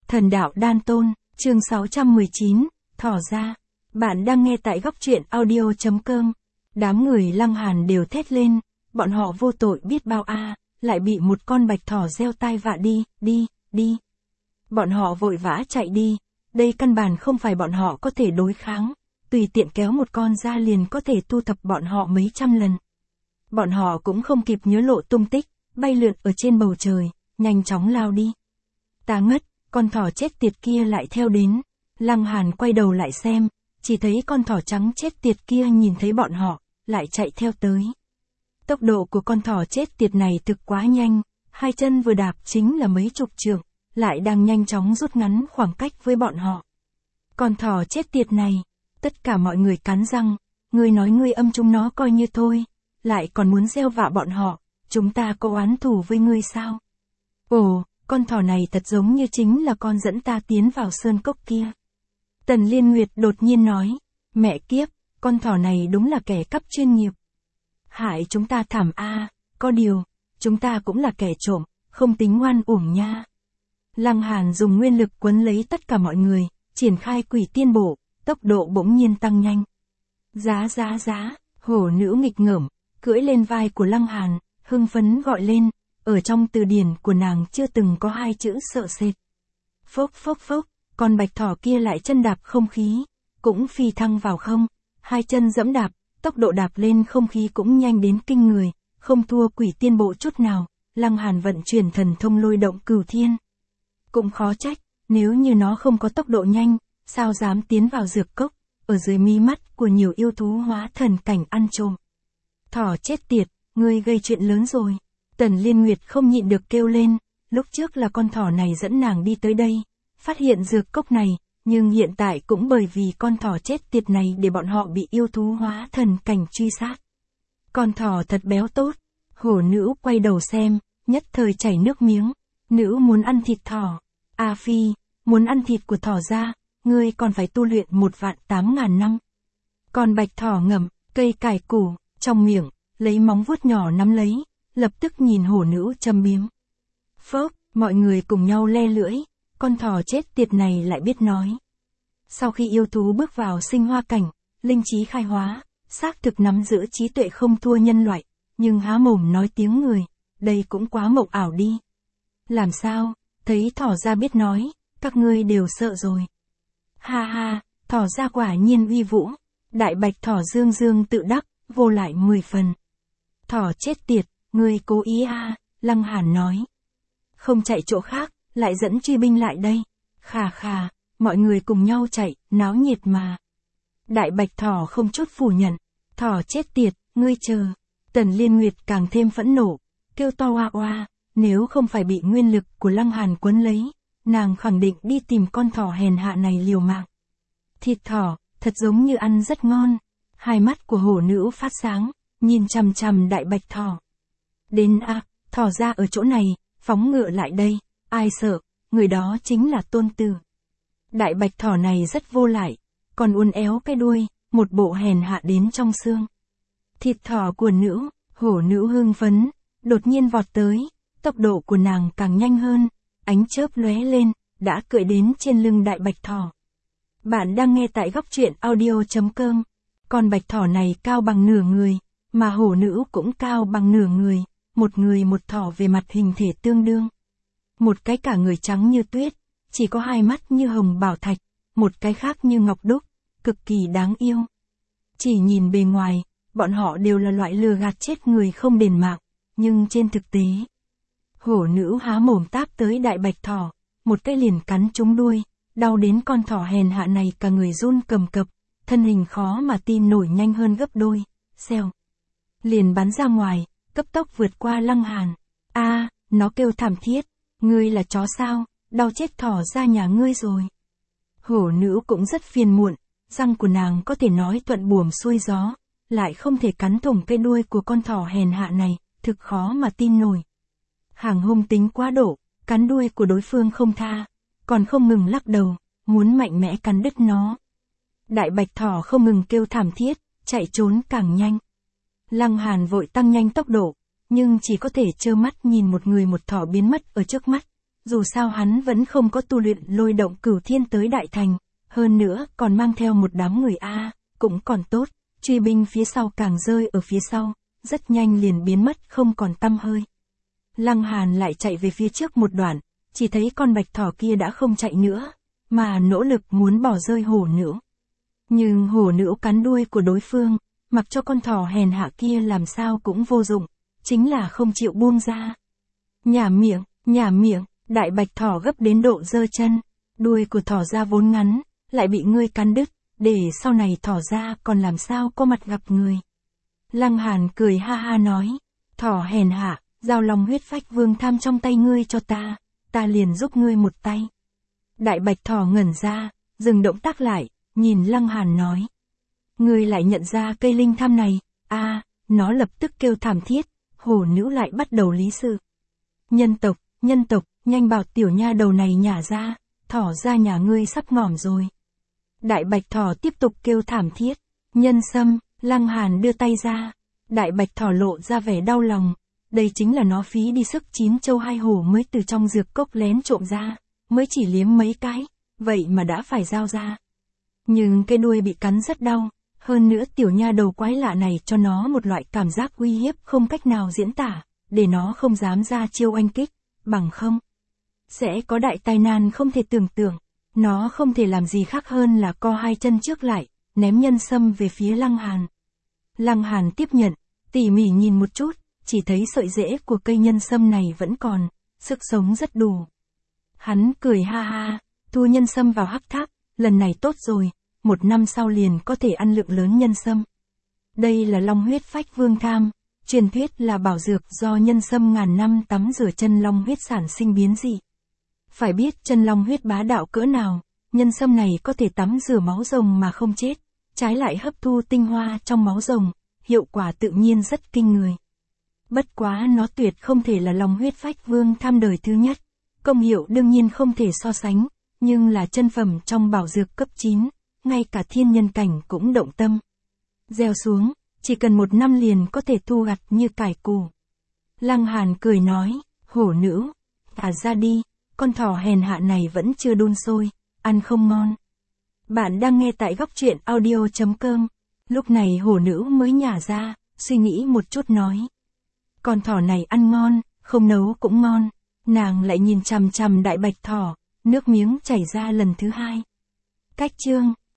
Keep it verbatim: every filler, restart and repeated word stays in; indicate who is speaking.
Speaker 1: Thần đạo đan tôn, chương sáu trăm mười chín, thỏ ra. Bạn đang nghe tại góc truyện audio.com. Đám người Lăng Hàn đều thét lên, bọn họ vô tội biết bao a, lại bị một con bạch thỏ gieo tai vạ đi, đi, đi. Bọn họ vội vã chạy đi, đây căn bản không phải bọn họ có thể đối kháng, tùy tiện kéo một con ra liền có thể thu thập bọn họ mấy trăm lần. Bọn họ cũng không kịp nhớ lộ tung tích, bay lượn ở trên bầu trời, nhanh chóng lao đi. Ta ngất, con thỏ chết tiệt kia lại theo đến. Lăng Hàn quay đầu lại xem, chỉ thấy con thỏ trắng chết tiệt kia nhìn thấy bọn họ, lại chạy theo tới. Tốc độ của con thỏ chết tiệt này thực quá nhanh, hai chân vừa đạp chính là mấy chục trượng, lại đang nhanh chóng rút ngắn khoảng cách với bọn họ. Con thỏ chết tiệt này, tất cả mọi người cắn răng, ngươi nói ngươi âm chúng nó coi như thôi, lại còn muốn gieo vạ bọn họ, chúng ta có oán thù với ngươi sao? Ồ, con thỏ này thật giống như chính là con dẫn ta tiến vào sơn cốc kia. Tần Liên Nguyệt đột nhiên nói, mẹ kiếp, con thỏ này đúng là kẻ cắp chuyên nghiệp. Hại chúng ta thảm a, có điều, chúng ta cũng là kẻ trộm, không tính ngoan uổng nha. Lăng Hàn dùng nguyên lực quấn lấy tất cả mọi người, triển khai quỷ tiên bộ, tốc độ bỗng nhiên tăng nhanh. Giá giá giá, hổ nữ nghịch ngợm, cưỡi lên vai của Lăng Hàn, hưng phấn gọi lên, ở trong từ điển của nàng chưa từng có hai chữ sợ sệt. Phốc phốc phốc, con bạch thỏ kia lại chân đạp không khí, cũng phi thăng vào không, hai chân dẫm đạp, tốc độ đạp lên không khí cũng nhanh đến kinh người, không thua quỷ tiên bộ chút nào. Lăng Hàn vận chuyển thần thông lôi động cửu thiên. Cũng khó trách, nếu như nó không có tốc độ nhanh, sao dám tiến vào dược cốc, ở dưới mí mắt của nhiều yêu thú hóa thần cảnh ăn trộm. Thỏ chết tiệt, ngươi gây chuyện lớn rồi. Tần Liên Nguyệt không nhịn được kêu lên, lúc trước là con thỏ này dẫn nàng đi tới đây, phát hiện dược cốc này, nhưng hiện tại cũng bởi vì con thỏ chết tiệt này để bọn họ bị yêu thú hóa thần cảnh truy sát. Con thỏ thật béo tốt, hổ nữ quay đầu xem, nhất thời chảy nước miếng, nữ muốn ăn thịt thỏ. A Phi, muốn ăn thịt của thỏ ra, ngươi còn phải tu luyện một vạn tám ngàn năm. Còn bạch thỏ ngậm cây cải củ, trong miệng, lấy móng vuốt nhỏ nắm lấy, lập tức nhìn hổ nữ châm biếm. Phốc, mọi người cùng nhau le lưỡi, con thỏ chết tiệt này lại biết nói. Sau khi yêu thú bước vào sinh hoa cảnh, linh trí khai hóa, xác thực nắm giữ trí tuệ không thua nhân loại, nhưng há mồm nói tiếng người, đây cũng quá mộng ảo đi. Làm sao, thấy thỏ ra biết nói, các ngươi đều sợ rồi. Ha ha, thỏ ra quả nhiên uy vũ, đại bạch thỏ dương dương tự đắc, vô lại mười phần. Thỏ chết tiệt, ngươi cố ý a, Lăng Hàn nói. Không chạy chỗ khác, lại dẫn truy binh lại đây. Khà khà, mọi người cùng nhau chạy, náo nhiệt mà. Đại bạch thỏ không chút phủ nhận. Thỏ chết tiệt, ngươi chờ. Tần Liên Nguyệt càng thêm phẫn nộ, kêu to oa oa, nếu không phải bị nguyên lực của Lăng Hàn quấn lấy, nàng khẳng định đi tìm con thỏ hèn hạ này liều mạng. Thịt thỏ, thật giống như ăn rất ngon. Hai mắt của hổ nữ phát sáng, nhìn chằm chằm đại bạch thỏ. Đến a, à, thỏ ra ở chỗ này, phóng ngựa lại đây, ai sợ, người đó chính là tôn tử. Đại bạch thỏ này rất vô lại, còn uốn éo cái đuôi, một bộ hèn hạ đến trong xương. Thịt thỏ của nữ, hổ nữ hưng phấn, đột nhiên vọt tới, tốc độ của nàng càng nhanh hơn, ánh chớp lóe lên, đã cưỡi đến trên lưng đại bạch thỏ. Bạn đang nghe tại góc truyện audio.com. Con bạch thỏ này cao bằng nửa người, mà hổ nữ cũng cao bằng nửa người, một người một thỏ về mặt hình thể tương đương. Một cái cả người trắng như tuyết, chỉ có hai mắt như hồng bảo thạch, một cái khác như ngọc đúc, cực kỳ đáng yêu. Chỉ nhìn bề ngoài, bọn họ đều là loại lừa gạt chết người không đền mạng, nhưng trên thực tế, hổ nữ há mồm táp tới đại bạch thỏ, một cái liền cắn trúng đuôi, đau đến con thỏ hèn hạ này cả người run cầm cập, thân hình khó mà tin nổi nhanh hơn gấp đôi, xèo. Liền bắn ra ngoài, cấp tốc vượt qua Lăng Hàn. A, à, nó kêu thảm thiết, ngươi là chó sao, đau chết thỏ ra nhà ngươi rồi. Hổ nữ cũng rất phiền muộn, răng của nàng có thể nói thuận buồm xuôi gió, lại không thể cắn thủng cái đuôi của con thỏ hèn hạ này, thực khó mà tin nổi. Hàng hung tính quá độ, cắn đuôi của đối phương không tha, còn không ngừng lắc đầu, muốn mạnh mẽ cắn đứt nó. Đại bạch thỏ không ngừng kêu thảm thiết, chạy trốn càng nhanh. Lăng Hàn vội tăng nhanh tốc độ, nhưng chỉ có thể trơ mắt nhìn một người một thỏ biến mất ở trước mắt, dù sao hắn vẫn không có tu luyện lôi động cửu thiên tới đại thành, hơn nữa còn mang theo một đám người A, cũng còn tốt, truy binh phía sau càng rơi ở phía sau, rất nhanh liền biến mất không còn tăm hơi. Lăng Hàn lại chạy về phía trước một đoạn, chỉ thấy con bạch thỏ kia đã không chạy nữa, mà nỗ lực muốn bỏ rơi hổ nữ. Nhưng hổ nữ cắn đuôi của đối phương, mặc cho con thỏ hèn hạ kia làm sao cũng vô dụng, chính là không chịu buông ra. Nhả miệng, nhả miệng, đại bạch thỏ gấp đến độ giơ chân, đuôi của thỏ ra vốn ngắn, lại bị ngươi cắn đứt, để sau này thỏ ra còn làm sao có mặt gặp người. Lăng Hàn cười ha ha nói, thỏ hèn hạ, giao long huyết phách vương tham trong tay ngươi cho ta, ta liền giúp ngươi một tay. Đại bạch thỏ ngẩn ra, dừng động tác lại, nhìn Lăng Hàn nói. Ngươi lại nhận ra cây linh tham này, a à, nó lập tức kêu thảm thiết, hổ nữ lại bắt đầu lý sự. Nhân tộc, nhân tộc, nhanh bảo tiểu nha đầu này nhả ra, thỏ ra nhà ngươi sắp ngỏm rồi. Đại bạch thỏ tiếp tục kêu thảm thiết, nhân sâm, Lăng Hàn đưa tay ra, đại bạch thỏ lộ ra vẻ đau lòng, đây chính là nó phí đi sức chín châu hai hổ mới từ trong dược cốc lén trộm ra, mới chỉ liếm mấy cái, vậy mà đã phải giao ra. Nhưng cái đuôi bị cắn rất đau, hơn nữa tiểu nha đầu quái lạ này cho nó một loại cảm giác uy hiếp không cách nào diễn tả, để nó không dám ra chiêu oanh kích, bằng không sẽ có đại tai nạn không thể tưởng tượng. Nó không thể làm gì khác hơn là co hai chân trước lại, ném nhân sâm về phía Lăng Hàn. Lăng Hàn tiếp nhận, tỉ mỉ nhìn một chút, chỉ thấy sợi rễ của cây nhân sâm này vẫn còn, sức sống rất đủ. Hắn cười ha ha, thu nhân sâm vào hắc tháp, lần này tốt rồi, một năm sau liền có thể ăn lượng lớn nhân sâm. Đây là long huyết phách vương tham, truyền thuyết là bảo dược do nhân sâm ngàn năm tắm rửa chân long huyết sản sinh biến dị. Phải biết chân long huyết bá đạo cỡ nào, nhân sâm này có thể tắm rửa máu rồng mà không chết, trái lại hấp thu tinh hoa trong máu rồng, hiệu quả tự nhiên rất kinh người. Bất quá nó tuyệt không thể là long huyết phách vương tham đời thứ nhất, công hiệu đương nhiên không thể so sánh, nhưng là chân phẩm trong bảo dược cấp chín, ngay cả thiên nhân cảnh cũng động tâm. Gieo xuống, chỉ cần một năm liền có thể thu gặt như cải củ. Lăng Hàn cười nói, hổ nữ, thả ra đi, con thỏ hèn hạ này vẫn chưa đun sôi, ăn không ngon. Bạn đang nghe tại góc truyện audio chấm com. Lúc này hổ nữ mới nhả ra, suy nghĩ một chút nói. Con thỏ này ăn ngon, không nấu cũng ngon. Nàng lại nhìn chằm chằm đại bạch thỏ, nước miếng chảy ra lần thứ hai. Cách chương